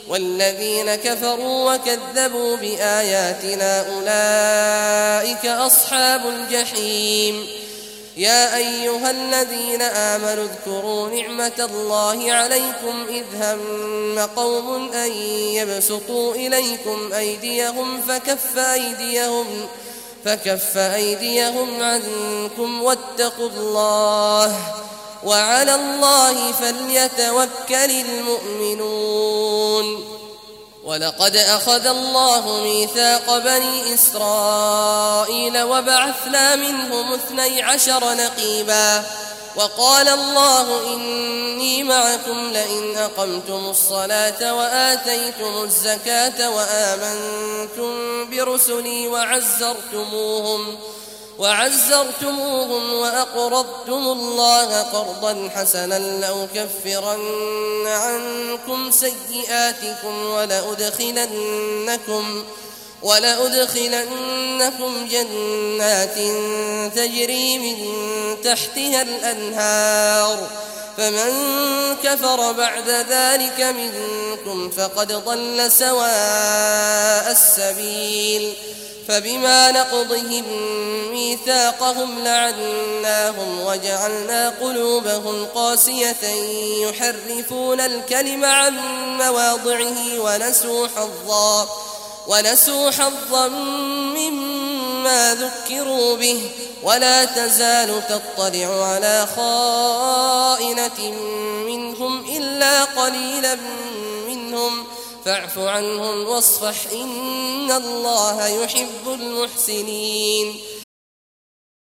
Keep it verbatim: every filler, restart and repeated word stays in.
والذين كفروا وكذبوا بآياتنا أولئك أصحاب الجحيم. يا أيها الذين آمنوا اذكروا نعمة الله عليكم إذ هم قوم أن يبسطوا إليكم أيديهم فكف أيديهم, فكف أيديهم عنكم واتقوا الله وعلى الله فليتوكل المؤمنون. ولقد أخذ الله ميثاق بني إسرائيل وبعثنا منهم اثني عشر نقيبا وقال الله إني معكم لئن أقمتم الصلاة وآتيتم الزكاة وآمنتم برسلي وعزرتموهم وعزرتموهم وأقرضتم الله قرضا حسنا لأكفرن عنكم سيئاتكم ولأدخلنكم, ولأدخلنكم جنات تجري من تحتها الأنهار فمن كفر بعد ذلك منكم فقد ضل سواء السبيل. فبما نقضهم ميثاقهم لعناهم وجعلنا قلوبهم قاسية يحرفون الكلم عن مواضعه ونسوا حظا, ونسوا حظا مما ذكروا به ولا تزال تطلع على خائنة منهم إلا قليلا منهم فاعف عنهم واصفح إن الله يحب المحسنين.